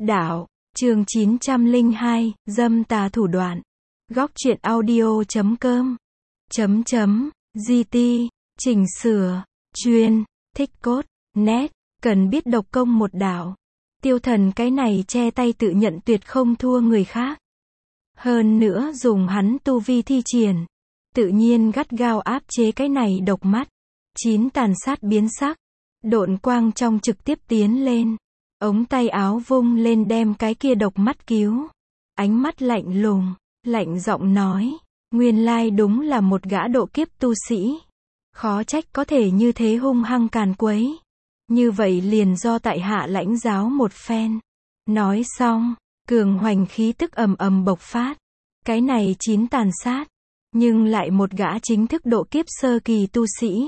Đạo, chương 902, dâm tà thủ đoạn. Góc truyện audio.com. GT, chỉnh sửa, chuyên, thích cốt, nét, cần biết độc công một đạo. Tiêu Thần cái này che tay tự nhận tuyệt không thua người khác. Hơn nữa dùng hắn tu vi thi triển, tự nhiên gắt gao áp chế cái này độc mắt. Chín tàn sát biến sắc, độn quang trong trực tiếp tiến lên. Ống tay áo vung lên đem cái kia độc mắt cứu. Ánh mắt lạnh lùng, lạnh giọng nói, nguyên lai đúng là một gã độ kiếp tu sĩ. Khó trách có thể như thế hung hăng càn quấy. Như vậy liền do tại hạ lãnh giáo một phen. Nói xong, cường hoành khí tức ầm ầm bộc phát. Cái này chín tàn sát, nhưng lại một gã chính thức độ kiếp sơ kỳ tu sĩ.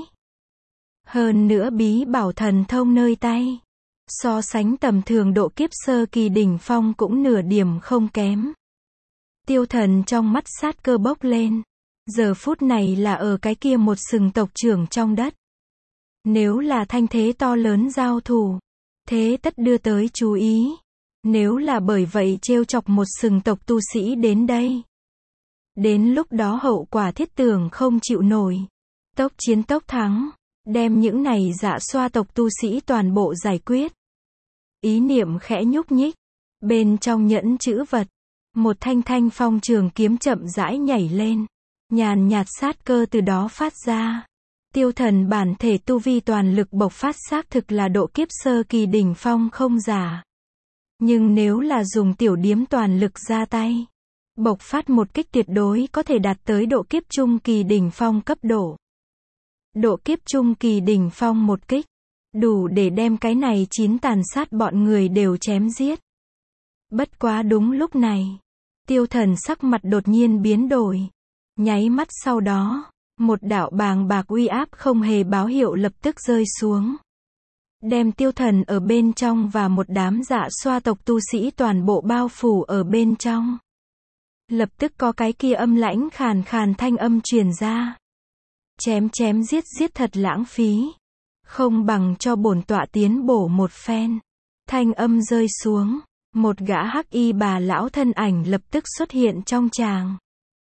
Hơn nữa bí bảo thần thông nơi tay. So sánh tầm thường độ kiếp sơ kỳ đỉnh phong cũng nửa điểm không kém. Tiêu Thần trong mắt sát cơ bốc lên. Giờ phút này là ở cái kia một sừng tộc trưởng trong đất. Nếu là thanh thế to lớn giao thủ, thế tất đưa tới chú ý. Nếu là bởi vậy trêu chọc một sừng tộc tu sĩ đến đây, đến lúc đó hậu quả thiết tưởng không chịu nổi. Tốc chiến tốc thắng, đem những này dạ xoa tộc tu sĩ toàn bộ giải quyết. Ý niệm khẽ nhúc nhích, bên trong nhẫn chữ vật, một thanh thanh phong trường kiếm chậm rãi nhảy lên, nhàn nhạt sát cơ từ đó phát ra. Tiêu Thần bản thể tu vi toàn lực bộc phát xác thực là độ kiếp sơ kỳ đỉnh phong không giả. Nhưng nếu là dùng tiểu điếm toàn lực ra tay, bộc phát một kích tuyệt đối có thể đạt tới độ kiếp trung kỳ đỉnh phong cấp độ. Độ kiếp trung kỳ đỉnh phong một kích, đủ để đem cái này chín tàn sát bọn người đều chém giết. Bất quá đúng lúc này, Tiêu Thần sắc mặt đột nhiên biến đổi. Nháy mắt sau đó, một đạo bàng bạc uy áp không hề báo hiệu lập tức rơi xuống. Đem Tiêu Thần ở bên trong và một đám dạ xoa tộc tu sĩ toàn bộ bao phủ ở bên trong. Lập tức có cái kia âm lãnh khàn khàn thanh âm truyền ra. Chém chém giết giết thật lãng phí. Không bằng cho bổn tọa tiến bổ một phen. Thanh âm rơi xuống, một gã hắc y bà lão thân ảnh lập tức xuất hiện trong tràng.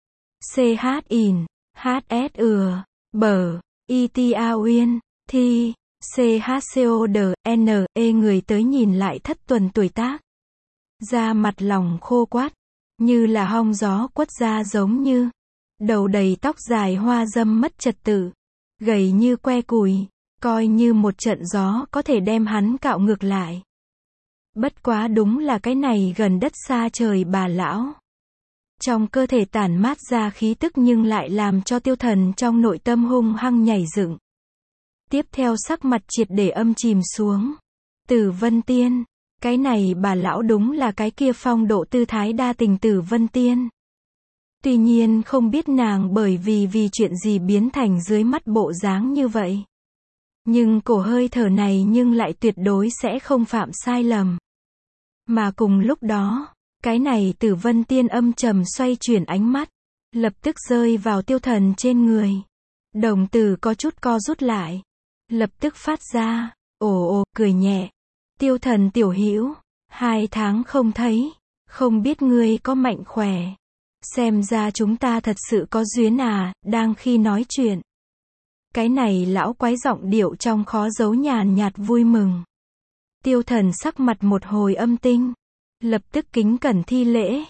CH-IN, HS ừa, bờ, ITA Uyên, Thi, CHCODNE người tới nhìn lại thất tuần tuổi tác. Da mặt lòng khô quắt, như là hong gió quất ra giống như. Đầu đầy tóc dài hoa dâm mất trật tự, gầy như que củi, coi như một trận gió có thể đem hắn cạo ngược lại. Bất quá đúng là cái này gần đất xa trời bà lão. Trong cơ thể tản mát ra khí tức nhưng lại làm cho Tiêu Thần trong nội tâm hung hăng nhảy dựng. Tiếp theo sắc mặt triệt để âm chìm xuống. Tử Vân Tiên, cái này bà lão đúng là cái kia phong độ tư thái đa tình Tử Vân Tiên. Tuy nhiên không biết nàng bởi vì chuyện gì biến thành dưới mắt bộ dáng như vậy. Nhưng cổ hơi thở này nhưng lại tuyệt đối sẽ không phạm sai lầm. Mà cùng lúc đó, cái này Tử Vân Tiên âm trầm xoay chuyển ánh mắt, lập tức rơi vào Tiêu Thần trên người. Đồng tử có chút co rút lại, lập tức phát ra, ồ cười nhẹ. Tiêu Thần tiểu hữu, 2 tháng không thấy, không biết ngươi có mạnh khỏe. Xem ra chúng ta thật sự có duyên à, đang khi nói chuyện. Cái này lão quái giọng điệu trong khó giấu nhàn nhạt vui mừng. Tiêu Thần sắc mặt một hồi âm tinh, lập tức kính cẩn thi lễ.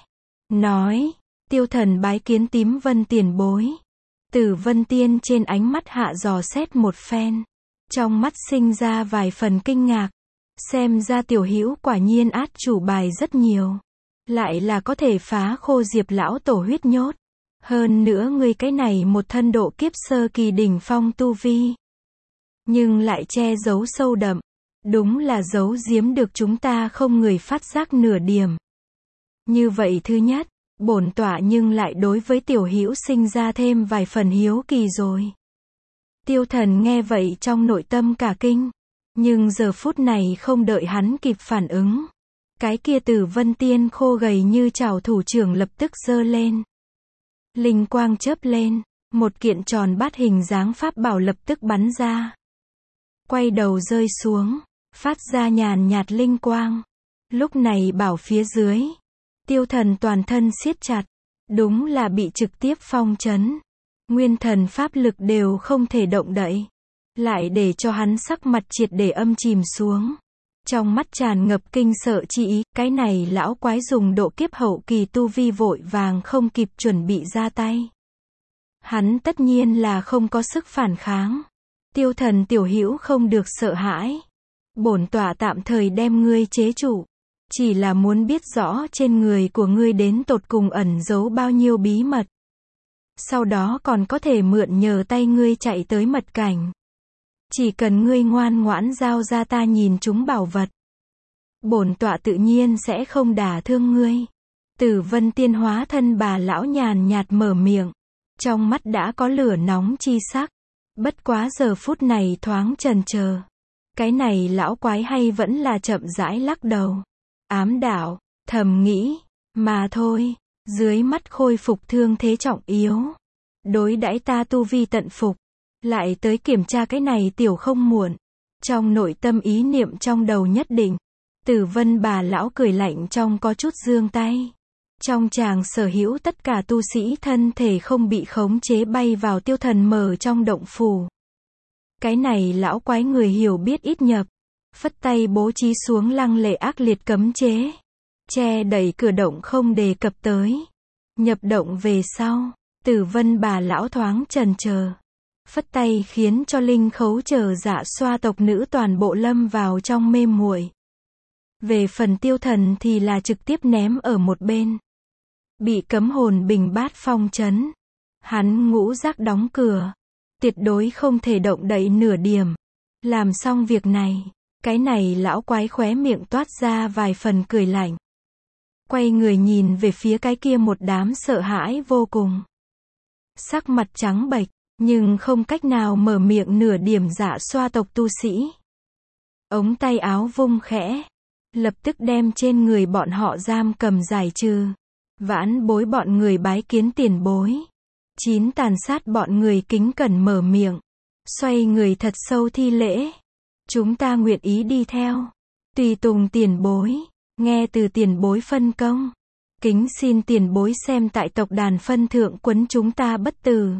Nói, Tiêu Thần bái kiến Tím Vân tiền bối. Tử Vân Tiên trên ánh mắt hạ dò xét một phen. Trong mắt sinh ra vài phần kinh ngạc. Xem ra tiểu hữu quả nhiên át chủ bài rất nhiều. Lại là có thể phá khô Diệp lão tổ huyết nhốt. Hơn nữa ngươi cái này một thân độ kiếp sơ kỳ đỉnh phong tu vi. Nhưng lại che giấu sâu đậm. Đúng là giấu giếm được chúng ta không người phát giác nửa điểm. Như vậy thứ nhất, bổn tọa nhưng lại đối với tiểu hữu sinh ra thêm vài phần hiếu kỳ rồi. Tiêu Thần nghe vậy trong nội tâm cả kinh. Nhưng giờ phút này không đợi hắn kịp phản ứng. Cái kia Tử Vân Tiên khô gầy như chảo thủ trưởng lập tức giơ lên. Linh quang chớp lên, một kiện tròn bát hình dáng pháp bảo lập tức bắn ra. Quay đầu rơi xuống, phát ra nhàn nhạt linh quang. Lúc này bảo phía dưới, Tiêu Thần toàn thân siết chặt, đúng là bị trực tiếp phong trấn. Nguyên thần pháp lực đều không thể động đậy, lại để cho hắn sắc mặt triệt để âm chìm xuống. Trong mắt tràn ngập kinh sợ chi ý, cái này lão quái dùng độ kiếp hậu kỳ tu vi vội vàng không kịp chuẩn bị ra tay. Hắn tất nhiên là không có sức phản kháng. Tiêu Thần tiểu hữu không được sợ hãi. Bổn tọa tạm thời đem ngươi chế trụ. Chỉ là muốn biết rõ trên người của ngươi đến tột cùng ẩn giấu bao nhiêu bí mật. Sau đó còn có thể mượn nhờ tay ngươi chạy tới mật cảnh. Chỉ cần ngươi ngoan ngoãn giao ra ta nhìn chúng bảo vật, bổn tọa tự nhiên sẽ không đả thương ngươi. Tử Vân Tiên hóa thân bà lão nhàn nhạt mở miệng, trong mắt đã có lửa nóng chi sắc. Bất quá giờ phút này thoáng chần chờ. Cái này lão quái hay vẫn là chậm rãi lắc đầu. Ám đạo, thầm nghĩ, mà thôi, dưới mắt khôi phục thương thế trọng yếu. Đối đãi ta tu vi tận phục, lại tới kiểm tra cái này tiểu không muộn. Trong nội tâm ý niệm trong đầu nhất định, Tử Vân bà lão cười lạnh trong có chút giương tay. Trong chàng sở hữu tất cả tu sĩ thân thể không bị khống chế bay vào Tiêu Thần mở trong động phủ. Cái này lão quái người hiểu biết ít nhập, phất tay bố trí xuống lăng lệ ác liệt cấm chế, che đẩy cửa động không đề cập tới. Nhập động về sau, Tử Vân bà lão thoáng chần chờ, phất tay khiến cho Linh Khấu chờ Dạ Xoa tộc nữ toàn bộ lâm vào trong mê muội. Về phần Tiêu Thần thì là trực tiếp ném ở một bên, bị cấm hồn bình bát phong trấn. Hắn ngũ giác đóng cửa, tuyệt đối không thể động đậy nửa điểm. Làm xong việc này, cái này lão quái khóe miệng toát ra vài phần cười lạnh. Quay người nhìn về phía cái kia một đám sợ hãi vô cùng. Sắc mặt trắng bệch, nhưng không cách nào mở miệng nửa điểm Dạ Xoa tộc tu sĩ. Ống tay áo vung khẽ, lập tức đem trên người bọn họ giam cầm giải trừ. Vãn bối bọn người bái kiến tiền bối. Chín tàn sát bọn người kính cẩn mở miệng, xoay người thật sâu thi lễ. Chúng ta nguyện ý đi theo, tùy tùng tiền bối, nghe từ tiền bối phân công. Kính xin tiền bối xem tại tộc đàn phân thượng quấn chúng ta bất tử.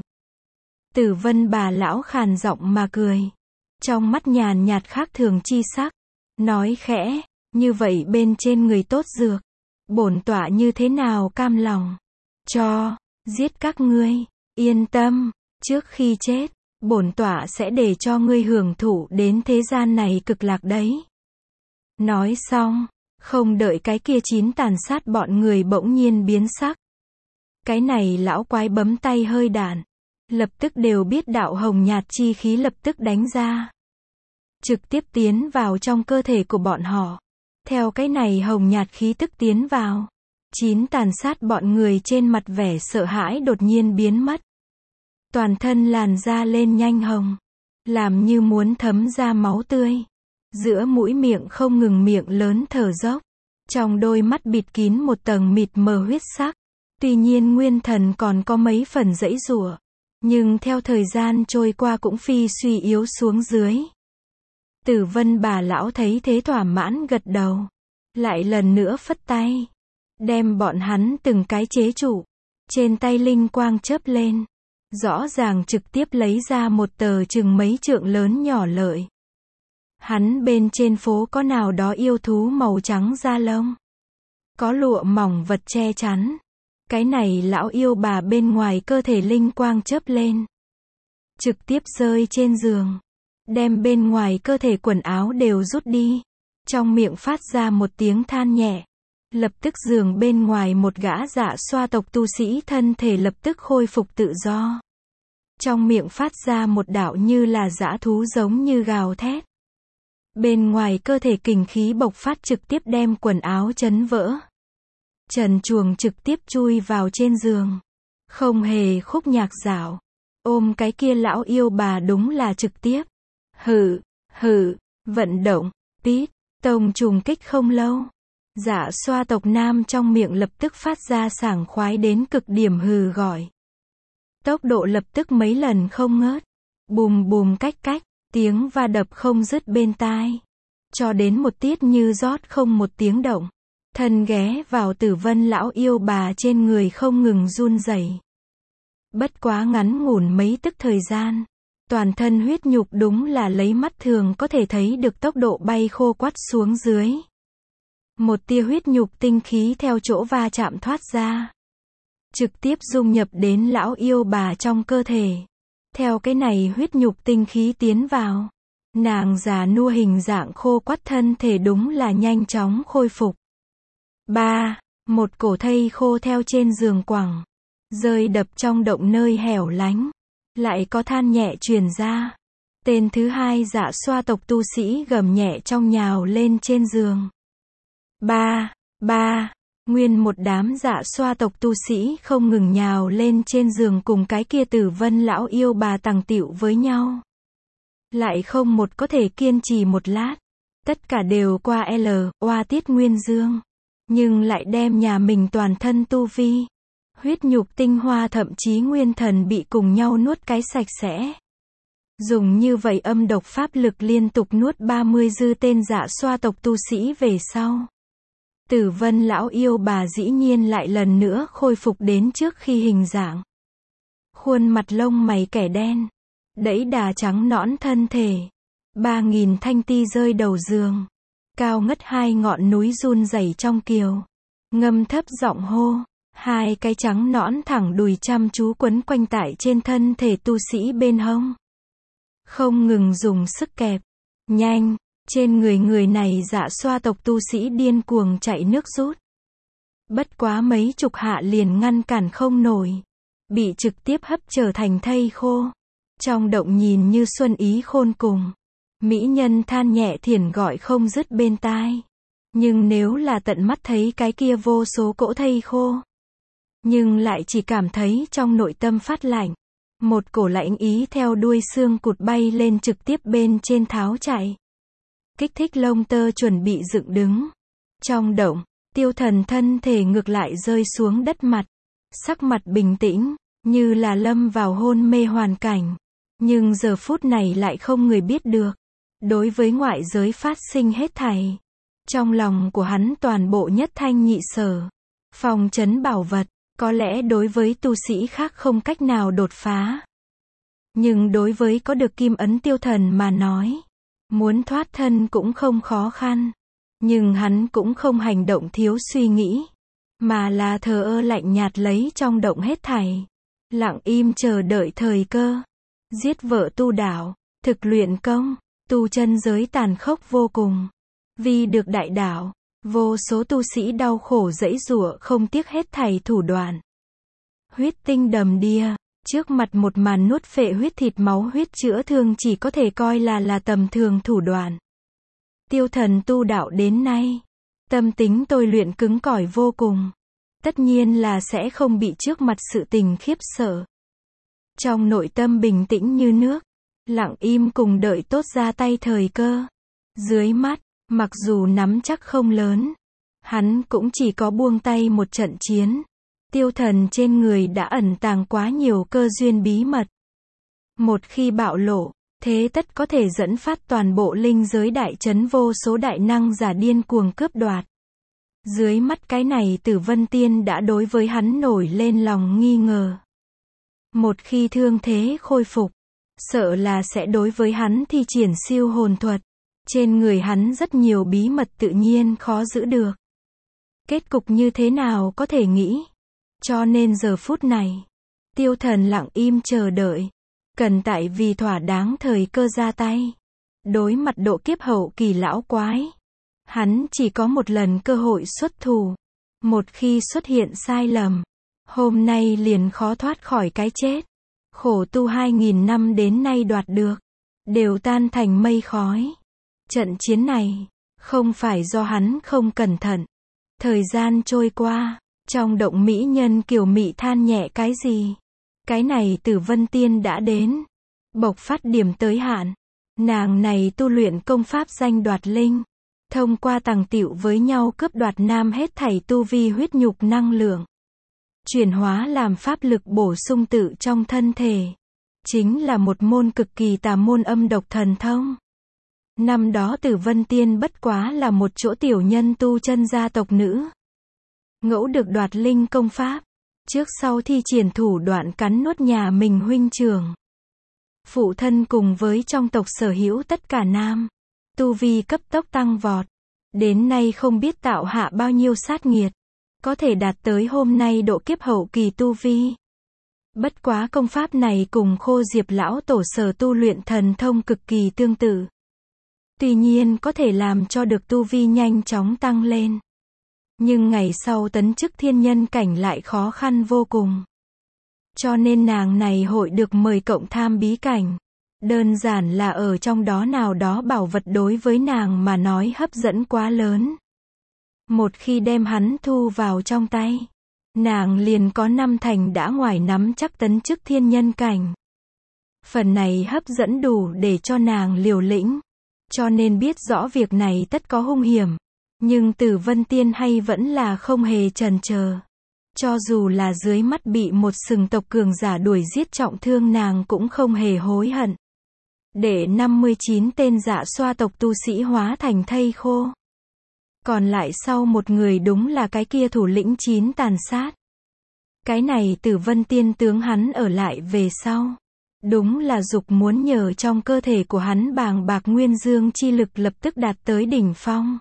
Tử Vân bà lão khàn giọng mà cười, trong mắt nhàn nhạt khác thường chi sắc, nói khẽ, như vậy bên trên người tốt dược, bổn tọa như thế nào cam lòng cho giết các ngươi. Yên tâm, trước khi chết, bổn tọa sẽ để cho ngươi hưởng thụ đến thế gian này cực lạc đấy. Nói xong, không đợi cái kia chín tàn sát bọn người bỗng nhiên biến sắc. Cái này lão quái bấm tay hơi đạn, lập tức đều biết đạo hồng nhạt chi khí lập tức đánh ra, trực tiếp tiến vào trong cơ thể của bọn họ. Theo cái này hồng nhạt khí tức tiến vào, chín tàn sát bọn người trên mặt vẻ sợ hãi đột nhiên biến mất. Toàn thân làn da lên nhanh hồng, làm như muốn thấm ra máu tươi. Giữa mũi miệng không ngừng miệng lớn thở dốc. Trong đôi mắt bịt kín một tầng mịt mờ huyết sắc. Tuy nhiên nguyên thần còn có mấy phần giãy giụa, nhưng theo thời gian trôi qua cũng phi suy yếu xuống dưới. Tử Vân bà lão thấy thế thỏa mãn gật đầu, lại lần nữa phất tay, đem bọn hắn từng cái chế trụ. Trên tay linh quang chớp lên, rõ ràng trực tiếp lấy ra một tờ chừng mấy trượng lớn nhỏ lợi. Hắn bên trên phố có nào đó yêu thú màu trắng da lông, có lụa mỏng vật che chắn. Cái này lão yêu bà bên ngoài cơ thể linh quang chớp lên, trực tiếp rơi trên giường, đem bên ngoài cơ thể quần áo đều rút đi. Trong miệng phát ra một tiếng than nhẹ. Lập tức giường bên ngoài một gã Dạ Xoa tộc tu sĩ thân thể lập tức khôi phục tự do. Trong miệng phát ra một đạo như là dã thú giống như gào thét. Bên ngoài cơ thể kình khí bộc phát trực tiếp đem quần áo chấn vỡ. Trần truồng trực tiếp chui vào trên giường, không hề khúc nhạc dạo, ôm cái kia lão yêu bà đúng là trực tiếp. Hử, vận động, pít, tông trùng kích không lâu. Dạ Xoa tộc nam trong miệng lập tức phát ra sảng khoái đến cực điểm hừ gọi. Tốc độ lập tức mấy lần không ngớt. Bùm bùm cách cách, tiếng va đập không dứt bên tai. cho đến một tiết như rót không một tiếng động. Thân ghé vào Tử Vân lão yêu bà trên người không ngừng run rẩy. Bất quá ngắn ngủn mấy tức thời gian, toàn thân huyết nhục đúng là lấy mắt thường có thể thấy được tốc độ bay khô quắt xuống dưới. Một tia huyết nhục tinh khí theo chỗ va chạm thoát ra, trực tiếp dung nhập đến lão yêu bà trong cơ thể. Theo cái này huyết nhục tinh khí tiến vào, nàng già nua hình dạng khô quắt thân thể đúng là nhanh chóng khôi phục. Một cổ thây khô theo trên giường quẳng, rơi đập trong động nơi hẻo lánh. Lại có than nhẹ truyền ra. Tên thứ hai Dạ Xoa tộc tu sĩ gầm nhẹ trong nhào lên trên giường. Nguyên một đám Dạ Xoa tộc tu sĩ không ngừng nhào lên trên giường cùng cái kia Tử Vân lão yêu bà tằng tịu với nhau. Lại không một có thể kiên trì một lát. Tất cả đều qua oa tiết nguyên dương. Nhưng lại đem nhà mình toàn thân tu vi, huyết nhục tinh hoa thậm chí nguyên thần bị cùng nhau nuốt cái sạch sẽ. Dùng như vậy âm độc pháp lực liên tục nuốt 30 dư tên Dạ Xoa tộc tu sĩ về sau. Tử Vân lão yêu bà dĩ nhiên lại lần nữa khôi phục đến trước khi hình dạng. Khuôn mặt lông mày kẻ đen, đẫy đà trắng nõn thân thể. 3000 thanh ti rơi đầu giường. Cao ngất hai ngọn núi run rẩy trong kiều. Ngâm thấp giọng hô. Hai cái trắng nõn thẳng đùi chăm chú quấn quanh tại trên thân thể tu sĩ bên hông. Không ngừng dùng sức kẹp. Nhanh, trên người này Dạ Xoa tộc tu sĩ điên cuồng chạy nước rút. Bất quá mấy chục hạ liền ngăn cản không nổi. Bị trực tiếp hấp trở thành thây khô. Trong động nhìn như xuân ý khôn cùng. Mỹ nhân than nhẹ thiển gọi không dứt bên tai. Nhưng nếu là tận mắt thấy cái kia vô số cỗ thây khô, nhưng lại chỉ cảm thấy trong nội tâm phát lạnh. Một cổ lạnh ý theo đuôi xương cụt bay lên trực tiếp bên trên tháo chạy. Kích thích lông tơ chuẩn bị dựng đứng. Trong động, Tiêu Thần thân thể ngược lại rơi xuống đất mặt. Sắc mặt bình tĩnh, như là lâm vào hôn mê hoàn cảnh. Nhưng giờ phút này lại không người biết được. Đối với ngoại giới phát sinh hết thảy, trong lòng của hắn toàn bộ nhất thanh nhị sở. Phòng trấn bảo vật, có lẽ đối với tu sĩ khác không cách nào đột phá. Nhưng đối với có được kim ấn Tiêu Thần mà nói, muốn thoát thân cũng không khó khăn. Nhưng hắn cũng không hành động thiếu suy nghĩ, mà là thờ ơ lạnh nhạt lấy trong động hết thảy. Lặng im chờ đợi thời cơ. Giết vợ tu đạo, thực luyện công. Tu chân giới tàn khốc vô cùng. Vì được đại đạo, vô số tu sĩ đau khổ giãy giụa không tiếc hết thảy thủ đoạn. Huyết tinh đầm đìa, trước mặt một màn nuốt phệ huyết thịt máu huyết chữa thương chỉ có thể coi là tầm thường thủ đoạn. Tiêu Thần tu đạo đến nay, tâm tính tôi luyện cứng cỏi vô cùng. Tất nhiên là sẽ không bị trước mặt sự tình khiếp sợ. Trong nội tâm bình tĩnh như nước. Lặng im cùng đợi tốt ra tay thời cơ. Dưới mắt, mặc dù nắm chắc không lớn, hắn cũng chỉ có buông tay một trận chiến. Tiêu Thần trên người đã ẩn tàng quá nhiều cơ duyên bí mật. Một khi bạo lộ, thế tất có thể dẫn phát toàn bộ linh giới đại trấn vô số đại năng giả điên cuồng cướp đoạt. Dưới mắt cái này Tử Vân Tiên đã đối với hắn nổi lên lòng nghi ngờ. Một khi thương thế khôi phục, sợ là sẽ đối với hắn thi triển siêu hồn thuật. Trên người hắn rất nhiều bí mật tự nhiên khó giữ được. Kết cục như thế nào có thể nghĩ. Cho nên giờ phút này, Tiêu Thần lặng im chờ đợi. Cần tại vì thỏa đáng thời cơ ra tay. Đối mặt độ kiếp hậu kỳ lão quái, hắn chỉ có một lần cơ hội xuất thủ. Một khi xuất hiện sai lầm, hôm nay liền khó thoát khỏi cái chết. Khổ tu 2000 năm đến nay đoạt được, đều tan thành mây khói. Trận chiến này, không phải do hắn không cẩn thận. Thời gian trôi qua, trong động mỹ nhân kiều mị than nhẹ cái gì. Cái này Tử Vân Tiên đã đến. Bộc phát điểm tới hạn. Nàng này tu luyện công pháp danh đoạt linh. Thông qua tàng tựu với nhau cướp đoạt nam hết thảy tu vi huyết nhục năng lượng. Chuyển hóa làm pháp lực bổ sung tự trong thân thể. Chính là một môn cực kỳ tà môn âm độc thần thông. Năm đó Tử Vân Tiên bất quá là một chỗ tiểu nhân tu chân gia tộc nữ. Ngẫu được đoạt linh công pháp. Trước sau thi triển thủ đoạn cắn nuốt nhà mình huynh trưởng. Phụ thân cùng với trong tộc sở hữu tất cả nam. Tu vi cấp tốc tăng vọt. Đến nay không biết tạo hạ bao nhiêu sát nghiệt. Có thể đạt tới hôm nay độ kiếp hậu kỳ tu vi. Bất quá công pháp này cùng Khô Diệp lão tổ sở tu luyện thần thông cực kỳ tương tự. Tuy nhiên có thể làm cho được tu vi nhanh chóng tăng lên. Nhưng ngày sau tấn chức thiên nhân cảnh lại khó khăn vô cùng. Cho nên nàng này hội được mời cộng tham bí cảnh. Đơn giản là ở trong đó nào đó bảo vật đối với nàng mà nói hấp dẫn quá lớn. Một khi đem hắn thu vào trong tay, nàng liền có 5 thành đã ngoài nắm chắc tấn chức thiên nhân cảnh. Phần này hấp dẫn đủ để cho nàng liều lĩnh. Cho nên biết rõ việc này tất có hung hiểm. Nhưng Tử Vân Tiên hay vẫn là không hề chần chờ. Cho dù là dưới mắt bị một sừng tộc cường giả đuổi giết trọng thương nàng cũng không hề hối hận. Để 59 tên dạ xoa tộc tu sĩ hóa thành thây khô. Còn lại sau một người đúng là cái kia thủ lĩnh 9 tàn sát. Cái này Tử Vân Tiên tướng hắn ở lại về sau. Đúng là dục muốn nhờ trong cơ thể của hắn bàng bạc nguyên dương chi lực lập tức đạt tới đỉnh phong.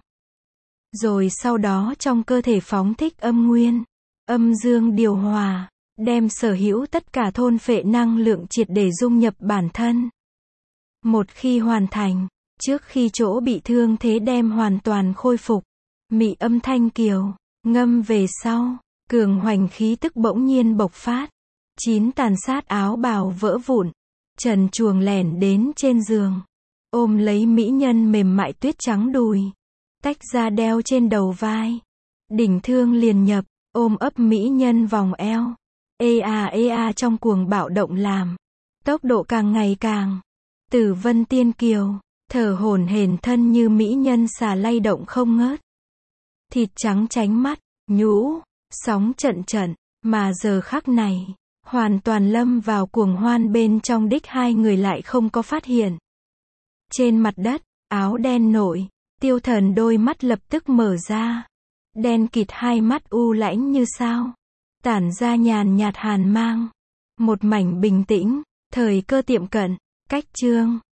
Rồi sau đó trong cơ thể phóng thích âm nguyên, âm dương điều hòa, đem sở hữu tất cả thôn phệ năng lượng triệt để dung nhập bản thân. Một khi hoàn thành, trước khi chỗ bị thương thế đem hoàn toàn khôi phục, mị âm thanh kiều, ngâm về sau, cường hoành khí tức bỗng nhiên bộc phát. 9 tàn sát áo bào vỡ vụn, trần truồng lẻn đến trên giường, ôm lấy mỹ nhân mềm mại tuyết trắng đùi, tách ra đeo trên đầu vai. Đỉnh thương liền nhập, ôm ấp mỹ nhân vòng eo. Ê a trong cuồng bạo động làm. Tốc độ càng ngày càng. Tử Vân Tiên kiều, thở hổn hển thân như mỹ nhân xà lay động không ngớt. Thịt trắng chánh mắt, nhũ, sóng trận trận, mà giờ khắc này, hoàn toàn lâm vào cuồng hoan bên trong đích hai người lại không có phát hiện. Trên mặt đất, áo đen nổi, Tiêu Thần đôi mắt lập tức mở ra. Đen kịt hai mắt u lãnh như sao. Tản ra nhàn nhạt hàn mang. Một mảnh bình tĩnh, thời cơ tiệm cận, cách chương.